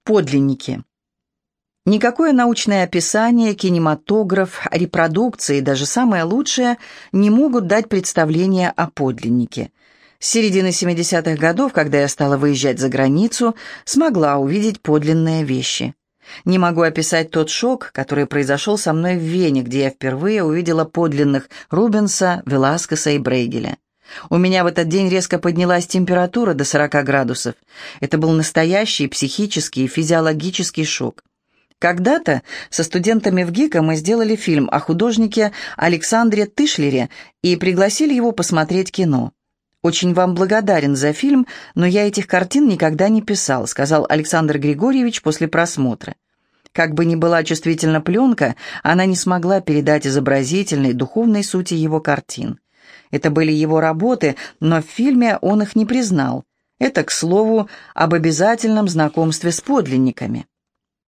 Подлинники. Никакое научное описание, кинематограф, репродукции, даже самое лучшее, не могут дать представление о подлиннике. С середины 70-х годов, когда я стала выезжать за границу, смогла увидеть подлинные вещи. Не могу описать тот шок, который произошел со мной в Вене, где я впервые увидела подлинных Рубенса, Веласкеса и Брейгеля. У меня в этот день резко поднялась температура до 40 градусов. Это был настоящий психический и физиологический шок. Когда-то со студентами в ГИКа мы сделали фильм о художнике Александре Тышлере и пригласили его посмотреть кино. «Очень вам благодарен за фильм, но я этих картин никогда не писал», сказал Александр Григорьевич после просмотра. Как бы ни была чувствительна пленка, она не смогла передать изобразительной, духовной сути его картин. Это были его работы, но в фильме он их не признал. Это, к слову, об обязательном знакомстве с подлинниками.